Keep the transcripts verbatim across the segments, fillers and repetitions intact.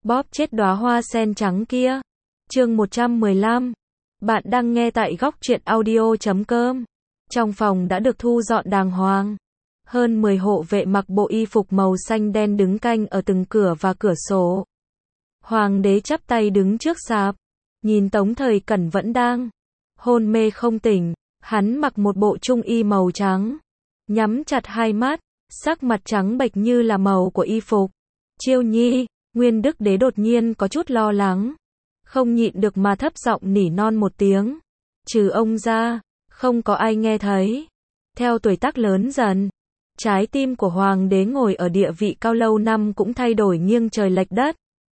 Bóp chết đóa hoa sen trắng kia. Chương một trăm mười lăm. Bạn đang nghe tại góc truyện audio chấm com. Trong phòng đã được thu dọn đàng hoàng. Hơn mười hộ vệ mặc bộ y phục màu xanh đen đứng canh ở từng cửa và cửa sổ. Hoàng đế chắp tay đứng trước sạp, nhìn Tống Thời Cẩn vẫn đang hôn mê không tỉnh. Hắn mặc một bộ trung y màu trắng, nhắm chặt hai mắt, sắc mặt trắng bệch như là màu của y phục. Chiêu Nhi, Nguyên Đức Đế đột nhiên có chút lo lắng, không nhịn được mà thấp giọng nỉ non một tiếng. Trừ ông ra, không có ai nghe thấy. Theo tuổi tác lớn dần, trái tim của hoàng đế ngồi ở địa vị cao lâu năm cũng thay đổi nghiêng trời lệch đất.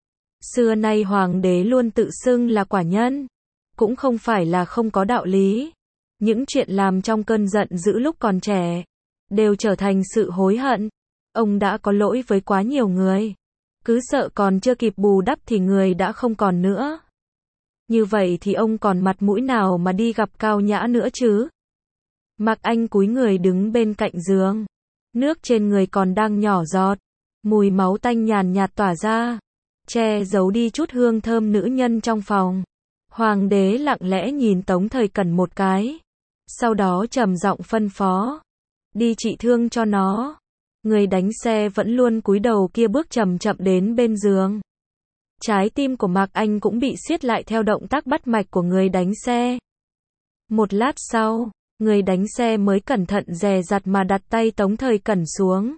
Xưa nay hoàng đế luôn tự xưng là quả nhân, cũng không phải là không có đạo lý. Những chuyện làm trong cơn giận dữ lúc còn trẻ, đều trở thành sự hối hận. Ông đã có lỗi với quá nhiều người, cứ sợ còn chưa kịp bù đắp thì người đã không còn nữa. Như vậy thì ông còn mặt mũi nào mà đi gặp Cao Nhã nữa chứ? Mạc Anh cúi người đứng bên cạnh giường, nước trên người còn đang nhỏ giọt, mùi máu tanh nhàn nhạt tỏa ra, che giấu đi chút hương thơm nữ nhân trong phòng. Hoàng đế lặng lẽ nhìn Tống Thời Cẩn một cái, sau đó trầm giọng phân phó, đi trị thương cho nó. Người đánh xe vẫn luôn cúi đầu kia bước chậm chậm đến bên giường. Trái tim của Mạc Anh cũng bị siết lại theo động tác bắt mạch của người đánh xe. Một lát sau, người đánh xe mới cẩn thận dè dặt mà đặt tay Tống Thời Cẩn xuống.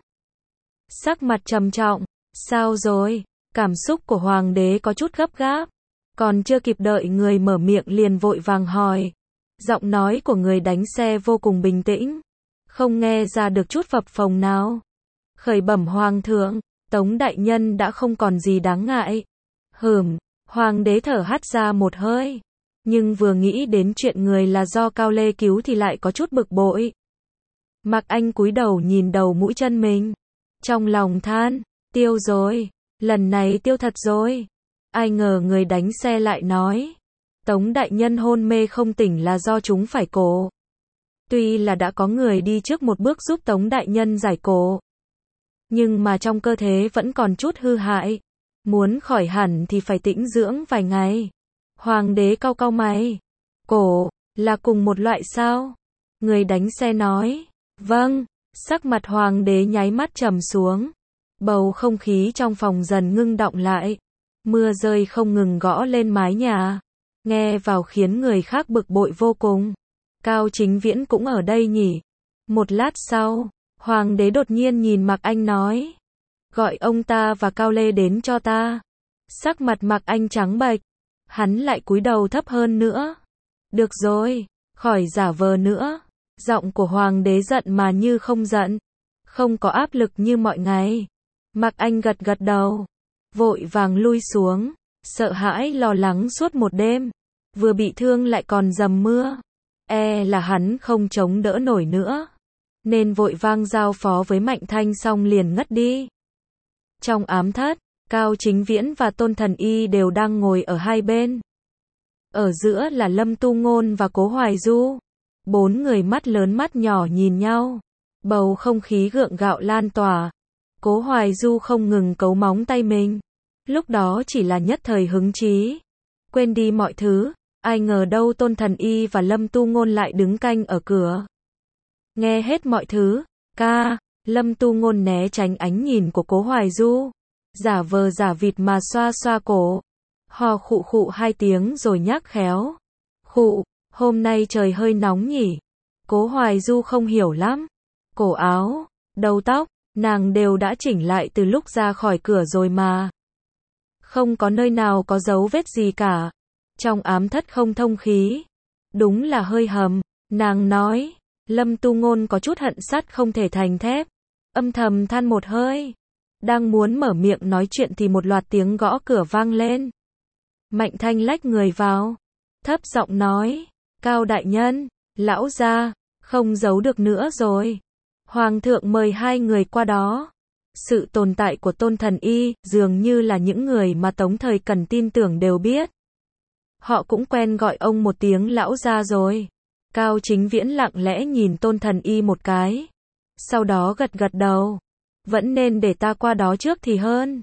Sắc mặt trầm trọng, sao rồi? Cảm xúc của hoàng đế có chút gấp gáp, còn chưa kịp đợi người mở miệng liền vội vàng hỏi. Giọng nói của người đánh xe vô cùng bình tĩnh, không nghe ra được chút phập phồng nào. Khởi bẩm hoàng thượng, Tống đại nhân đã không còn gì đáng ngại. Hừm, hoàng đế thở hắt ra một hơi, nhưng vừa nghĩ đến chuyện người là do Cao Lê cứu thì lại có chút bực bội. Mạc Anh cúi đầu nhìn đầu mũi chân mình, trong lòng than, tiêu rồi, lần này tiêu thật rồi. Ai ngờ người đánh xe lại nói, Tống đại nhân hôn mê không tỉnh là do chúng phải cổ. Tuy là đã có người đi trước một bước giúp Tống đại nhân giải cổ, nhưng mà trong cơ thể vẫn còn chút hư hại. Muốn khỏi hẳn thì phải tĩnh dưỡng vài ngày. Hoàng đế cau cau mày. Cổ, là cùng một loại sao? Người đánh xe nói. Vâng, sắc mặt hoàng đế nháy mắt trầm xuống. Bầu không khí trong phòng dần ngưng đọng lại. Mưa rơi không ngừng gõ lên mái nhà, nghe vào khiến người khác bực bội vô cùng. Cao Chính Viễn cũng ở đây nhỉ? Một lát sau, hoàng đế đột nhiên nhìn Mạc Anh nói, gọi ông ta và Cao Lê đến cho ta. Sắc mặt Mạc Anh trắng bệch, hắn lại cúi đầu thấp hơn nữa. Được rồi, khỏi giả vờ nữa. Giọng của hoàng đế giận mà như không giận, không có áp lực như mọi ngày. Mạc Anh gật gật đầu, vội vàng lui xuống, sợ hãi lo lắng suốt một đêm, vừa bị thương lại còn dầm mưa, e là hắn không chống đỡ nổi nữa, nên vội vang giao phó với Mạnh Thanh xong liền ngất đi. Trong ám thất, Cao Chính Viễn và Tôn Thần Y đều đang ngồi ở hai bên. Ở giữa là Lâm Tu Ngôn và Cố Hoài Du. Bốn người mắt lớn mắt nhỏ nhìn nhau, bầu không khí gượng gạo lan tỏa. Cố Hoài Du không ngừng cấu móng tay mình, lúc đó chỉ là nhất thời hứng chí, quên đi mọi thứ. Ai ngờ đâu Tôn Thần Y và Lâm Tu Ngôn lại đứng canh ở cửa, nghe hết mọi thứ. Ca, Lâm Tu Ngôn né tránh ánh nhìn của Cố Hoài Du, giả vờ giả vịt mà xoa xoa cổ, hò khụ khụ hai tiếng rồi nhắc khéo. Khụ, hôm nay trời hơi nóng nhỉ? Cố Hoài Du không hiểu lắm. Cổ áo, đầu tóc, nàng đều đã chỉnh lại từ lúc ra khỏi cửa rồi mà. Không có nơi nào có dấu vết gì cả. Trong ám thất không thông khí, đúng là hơi hầm. Nàng nói. Lâm Tu Ngôn có chút hận sắt không thể thành thép, âm thầm than một hơi. Đang muốn mở miệng nói chuyện thì một loạt tiếng gõ cửa vang lên. Mạnh Thanh lách người vào, thấp giọng nói, Cao đại nhân, lão gia, không giấu được nữa rồi. Hoàng thượng mời hai người qua đó. Sự tồn tại của Tôn Thần Y dường như là những người mà Tống Thời Cẩn tin tưởng đều biết. Họ cũng quen gọi ông một tiếng lão gia rồi. Cao Chính Viễn lặng lẽ nhìn Tôn Thần Y một cái, sau đó gật gật đầu. Vẫn nên để ta qua đó trước thì hơn.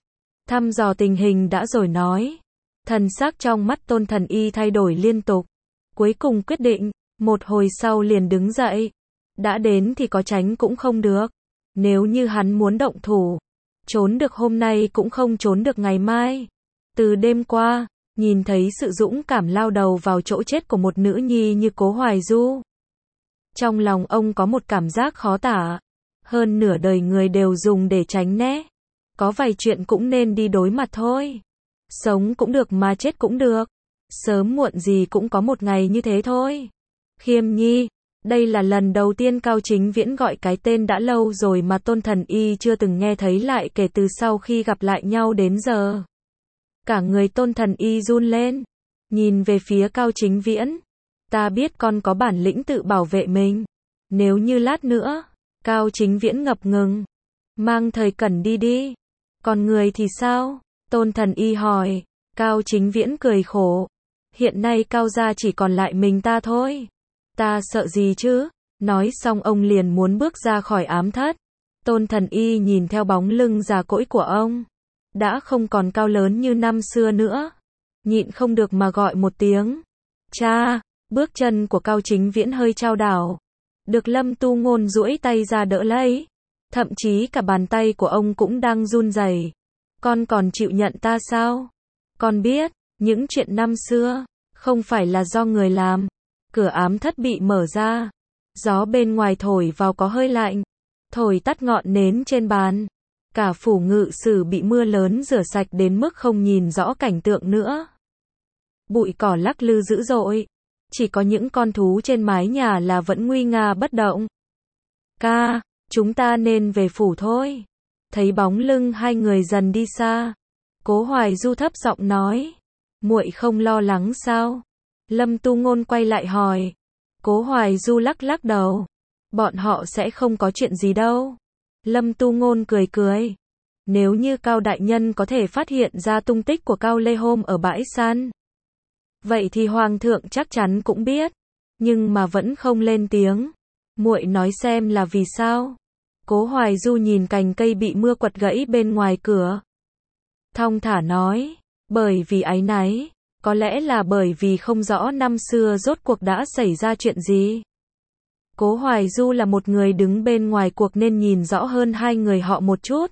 thăm dò tình hình đã rồi nói. Thần sắc trong mắt Tôn Thần Y thay đổi liên tục. Cuối cùng quyết định, một hồi sau liền đứng dậy. Đã đến thì có tránh cũng không được. Nếu như hắn muốn động thủ, trốn được hôm nay cũng không trốn được ngày mai. Từ đêm qua, nhìn thấy sự dũng cảm lao đầu vào chỗ chết của một nữ nhi như Cố Hoài Du. Trong lòng ông có một cảm giác khó tả. Hơn nửa đời người đều dùng để tránh né. Có vài chuyện cũng nên đi đối mặt thôi. Sống cũng được mà chết cũng được. Sớm muộn gì cũng có một ngày như thế thôi. Khiêm Nhi, đây là lần đầu tiên Cao Chính Viễn gọi cái tên đã lâu rồi mà Tôn Thần Y chưa từng nghe thấy lại kể từ sau khi gặp lại nhau đến giờ. Cả người Tôn Thần Y run lên, nhìn về phía Cao Chính Viễn. Ta biết con có bản lĩnh tự bảo vệ mình. Nếu như lát nữa, Cao Chính Viễn ngập ngừng. Mang Thời Cẩn đi đi. Còn người thì sao? Tôn Thần Y hỏi. Cao Chính Viễn cười khổ. Hiện nay Cao gia chỉ còn lại mình ta thôi. Ta sợ gì chứ? Nói xong ông liền muốn bước ra khỏi ám thất. Tôn Thần Y nhìn theo bóng lưng già cỗi của ông. Đã không còn cao lớn như năm xưa nữa. Nhịn không được mà gọi một tiếng. Cha! Bước chân của Cao Chính Viễn hơi chao đảo. Được Lâm Tu Ngôn duỗi tay ra đỡ lấy. Thậm chí cả bàn tay của ông cũng đang run rẩy. Con còn chịu nhận ta sao? Con biết, những chuyện năm xưa, không phải là do người làm. Cửa ám thất bị mở ra. Gió bên ngoài thổi vào có hơi lạnh. Thổi tắt ngọn nến trên bàn. Cả phủ ngự sử bị mưa lớn rửa sạch đến mức không nhìn rõ cảnh tượng nữa. Bụi cỏ lắc lư dữ dội. Chỉ có những con thú trên mái nhà là vẫn nguy nga bất động. Ca, chúng ta nên về phủ thôi. Thấy bóng lưng hai người dần đi xa. Cố Hoài Du thấp giọng nói. Muội không lo lắng sao? Lâm Tu Ngôn quay lại hỏi. Cố Hoài Du lắc lắc đầu. Bọn họ sẽ không có chuyện gì đâu. Lâm Tu Ngôn cười cười. Nếu như Cao đại nhân có thể phát hiện ra tung tích của Cao Lê Hôm ở bãi săn, vậy thì Hoàng thượng chắc chắn cũng biết. Nhưng mà vẫn không lên tiếng. Muội nói xem là vì sao? Cố Hoài Du nhìn cành cây bị mưa quật gãy bên ngoài cửa. Thong thả nói. Bởi vì áy náy. Có lẽ là bởi vì không rõ năm xưa rốt cuộc đã xảy ra chuyện gì. Cố Hoài Du là một người đứng bên ngoài cuộc nên nhìn rõ hơn hai người họ một chút.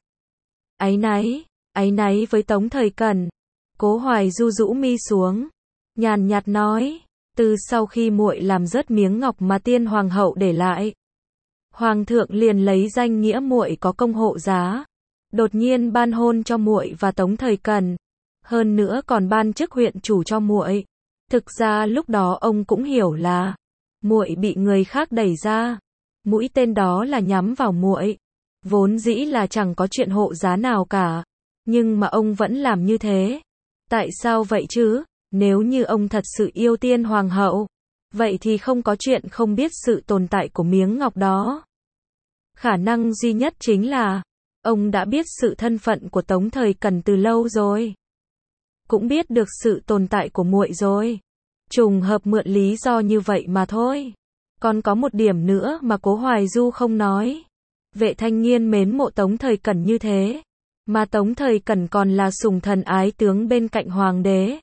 Áy náy, áy náy với Tống Thời Cẩn. Cố Hoài Du rũ mi xuống, nhàn nhạt nói, từ sau khi muội làm rớt miếng ngọc mà tiên hoàng hậu để lại, Hoàng thượng liền lấy danh nghĩa muội có công hộ giá, đột nhiên ban hôn cho muội và Tống Thời Cẩn, hơn nữa còn ban chức huyện chủ cho muội. Thực ra lúc đó ông cũng hiểu là muội bị người khác đẩy ra, mũi tên đó là nhắm vào muội. Vốn dĩ là chẳng có chuyện hộ giá nào cả, nhưng mà ông vẫn làm như thế. Tại sao vậy chứ? Nếu như ông thật sự yêu tiên hoàng hậu, vậy thì không có chuyện không biết sự tồn tại của miếng ngọc đó. Khả năng duy nhất chính là ông đã biết sự thân phận của Tống Thời Cẩn từ lâu rồi, cũng biết được sự tồn tại của muội rồi. Trùng hợp mượn lý do như vậy mà thôi. Còn có một điểm nữa mà Cố Hoài Du không nói. Vệ Thanh Nghiên mến mộ Tống Thời Cẩn như thế, mà Tống Thời Cẩn còn là sủng thần ái tướng bên cạnh hoàng đế.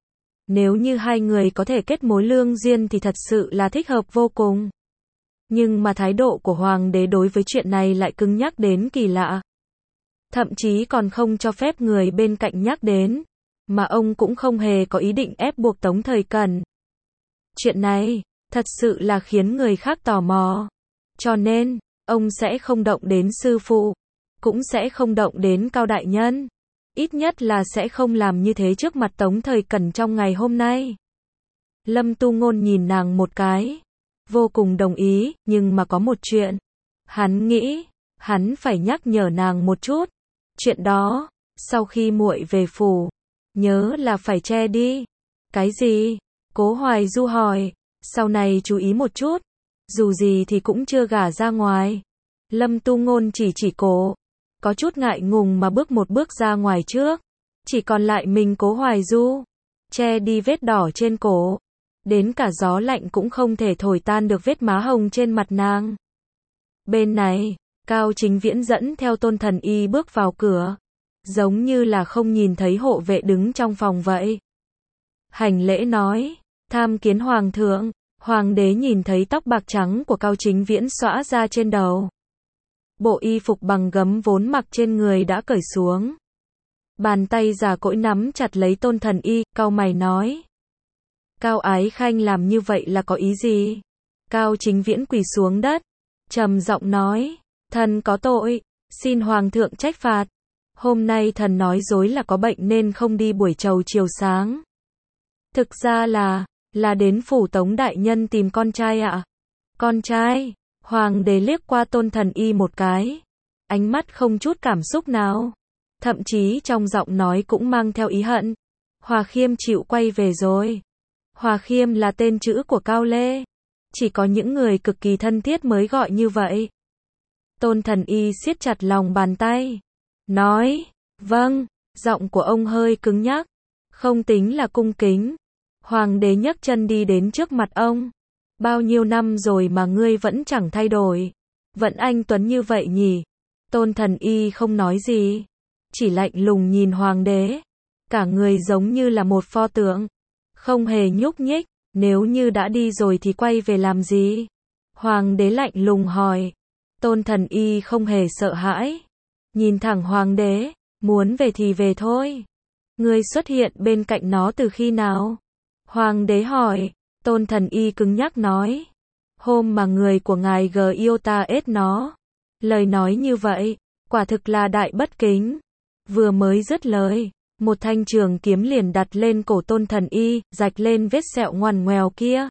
Nếu như hai người có thể kết mối lương duyên thì thật sự là thích hợp vô cùng. Nhưng mà thái độ của hoàng đế đối với chuyện này lại cứng nhắc đến kỳ lạ. Thậm chí còn không cho phép người bên cạnh nhắc đến, mà ông cũng không hề có ý định ép buộc Tống Thời Cẩn. Chuyện này, thật sự là khiến người khác tò mò. Cho nên, ông sẽ không động đến sư phụ, cũng sẽ không động đến Cao đại nhân. Ít nhất là sẽ không làm như thế trước mặt Tống Thời Cẩn trong ngày hôm nay. Lâm Tu Ngôn nhìn nàng một cái, vô cùng đồng ý, nhưng mà có một chuyện. Hắn nghĩ, hắn phải nhắc nhở nàng một chút. Chuyện đó, sau khi muội về phủ, nhớ là phải che đi. Cái gì? Cố Hoài Du hỏi, sau này chú ý một chút. Dù gì thì cũng chưa gả ra ngoài. Lâm Tu Ngôn chỉ chỉ cổ, có chút ngại ngùng mà bước một bước ra ngoài trước. Chỉ còn lại mình Cố Hoài Du, che đi vết đỏ trên cổ. Đến cả gió lạnh cũng không thể thổi tan được vết má hồng trên mặt nàng. Bên này, Cao Chính Viễn dẫn theo Tôn Thần Y bước vào cửa. giống như là không nhìn thấy hộ vệ đứng trong phòng vậy. Hành lễ nói, tham kiến hoàng thượng. Hoàng đế nhìn thấy tóc bạc trắng của Cao Chính Viễn xõa ra trên đầu. Bộ y phục bằng gấm vốn mặc trên người đã cởi xuống. Bàn tay già cỗi nắm chặt lấy Tôn Thần Y, cau mày nói. Cao Ái Khanh làm như vậy là có ý gì? Cao Chính Viễn quỳ xuống đất, trầm giọng nói, thần có tội, xin hoàng thượng trách phạt. Hôm nay thần nói dối là có bệnh nên không đi buổi chầu chiều sáng. Thực ra là, là đến phủ Tống đại nhân tìm con trai ạ. À? Con trai? Hoàng đế liếc qua Tôn Thần Y một cái, ánh mắt không chút cảm xúc nào, thậm chí trong giọng nói cũng mang theo ý hận. Hòa Khiêm chịu quay về rồi. Hòa Khiêm là tên chữ của Cao Lê, chỉ có những người cực kỳ thân thiết mới gọi như vậy. Tôn Thần Y siết chặt lòng bàn tay, nói, vâng, giọng của ông hơi cứng nhắc, không tính là cung kính. Hoàng đế nhấc chân đi đến trước mặt ông. Bao nhiêu năm rồi mà ngươi vẫn chẳng thay đổi, vẫn anh tuấn như vậy nhỉ? Tôn Thần Y không nói gì, chỉ lạnh lùng nhìn hoàng đế, cả người giống như là một pho tượng, không hề nhúc nhích. Nếu như đã đi rồi thì quay về làm gì? Hoàng đế lạnh lùng hỏi. Tôn Thần Y không hề sợ hãi, nhìn thẳng hoàng đế, muốn về thì về thôi. Ngươi xuất hiện bên cạnh nó từ khi nào? Hoàng đế hỏi. Tôn Thần Y cứng nhắc nói, hôm mà người của ngài gờ yêu ta ết nó. Lời nói như vậy, quả thực là đại bất kính. Vừa mới dứt lời, một thanh trường kiếm liền đặt lên cổ Tôn Thần Y, rạch lên vết sẹo ngoằn ngoèo kia.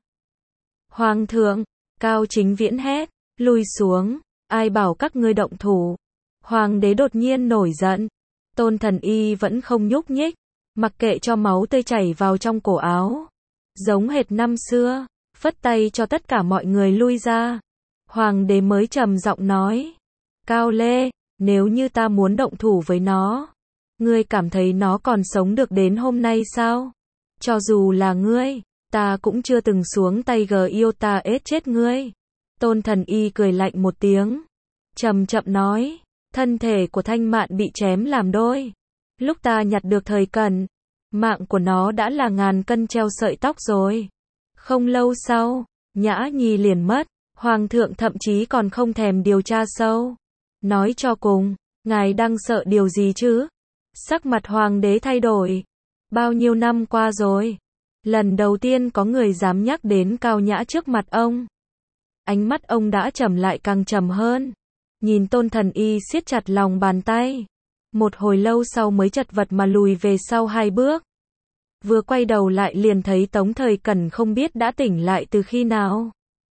Hoàng thượng, Cao Chính Viễn hét, lui xuống, ai bảo các ngươi động thủ. Hoàng đế đột nhiên nổi giận. Tôn Thần Y vẫn không nhúc nhích, mặc kệ cho máu tươi chảy vào trong cổ áo. Giống hệt năm xưa, phất tay cho tất cả mọi người lui ra. Hoàng đế mới trầm giọng nói, Cao Lê, nếu như ta muốn động thủ với nó, ngươi cảm thấy nó còn sống được đến hôm nay sao? Cho dù là ngươi, ta cũng chưa từng xuống tay gờ yêu ta ết chết ngươi. Tôn Thần Y cười lạnh một tiếng, chậm chậm nói, thân thể của Thanh Mạn bị chém làm đôi. Lúc ta nhặt được Thời Cẩn, mạng của nó đã là ngàn cân treo sợi tóc rồi. Không lâu sau, Nhã Nhi liền mất, hoàng thượng thậm chí còn không thèm điều tra sâu. Nói cho cùng, ngài đang sợ điều gì chứ? Sắc mặt hoàng đế thay đổi. Bao nhiêu năm qua rồi, lần đầu tiên có người dám nhắc đến Cao Nhã trước mặt ông. Ánh mắt ông đã trầm lại càng trầm hơn. Nhìn Tôn Thần Y siết chặt lòng bàn tay. Một hồi lâu sau mới chật vật mà lùi về sau hai bước. Vừa quay đầu lại liền thấy Tống Thời Cẩn không biết đã tỉnh lại từ khi nào.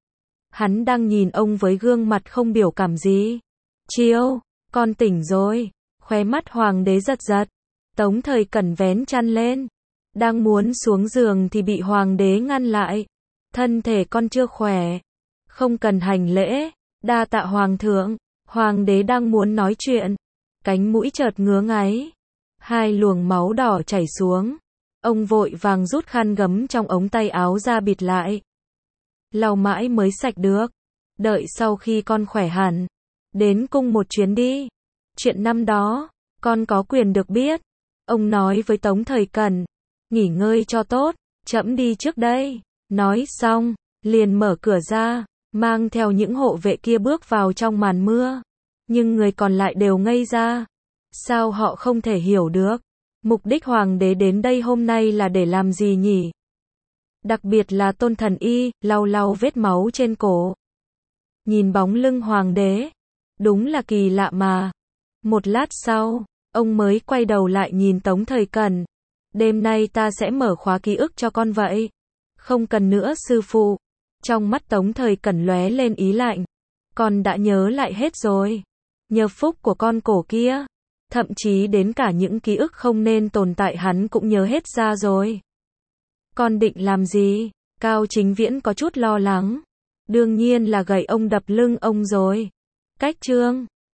Hắn đang nhìn ông với gương mặt không biểu cảm gì. Chiêu, con tỉnh rồi. Khóe mắt hoàng đế giật giật. Tống Thời Cẩn vén chăn lên, đang muốn xuống giường thì bị hoàng đế ngăn lại. Thân thể con chưa khỏe, không cần hành lễ, đa tạ hoàng thượng. Hoàng đế đang muốn nói chuyện, cánh mũi chợt ngứa ngáy, hai luồng máu đỏ chảy xuống. Ông vội vàng rút khăn gấm trong ống tay áo ra bịt lại. Lau mãi mới sạch được. Đợi sau khi con khỏe hẳn, đến cung một chuyến đi. Chuyện năm đó, con có quyền được biết. Ông nói với Tống Thời Cẩn, nghỉ ngơi cho tốt, trẫm đi trước đây. Nói xong, liền mở cửa ra, mang theo những hộ vệ kia bước vào trong màn mưa. Nhưng người còn lại đều ngây ra. Sao họ không thể hiểu được? Mục đích hoàng đế đến đây hôm nay là để làm gì nhỉ? Đặc biệt là Tôn Thần Y, lau lau vết máu trên cổ. Nhìn bóng lưng hoàng đế, đúng là kỳ lạ mà. Một lát sau, ông mới quay đầu lại nhìn Tống Thời Cẩn. Đêm nay ta sẽ mở khóa ký ức cho con vậy. Không cần nữa sư phụ. Trong mắt Tống Thời Cẩn lóe lên ý lạnh. Con đã nhớ lại hết rồi. Nhờ phúc của con cổ kia. Thậm chí đến cả những ký ức không nên tồn tại hắn cũng nhớ hết ra rồi. Con định làm gì? Cao Chính Viễn có chút lo lắng. Đương nhiên là gậy ông đập lưng ông rồi. Cách chương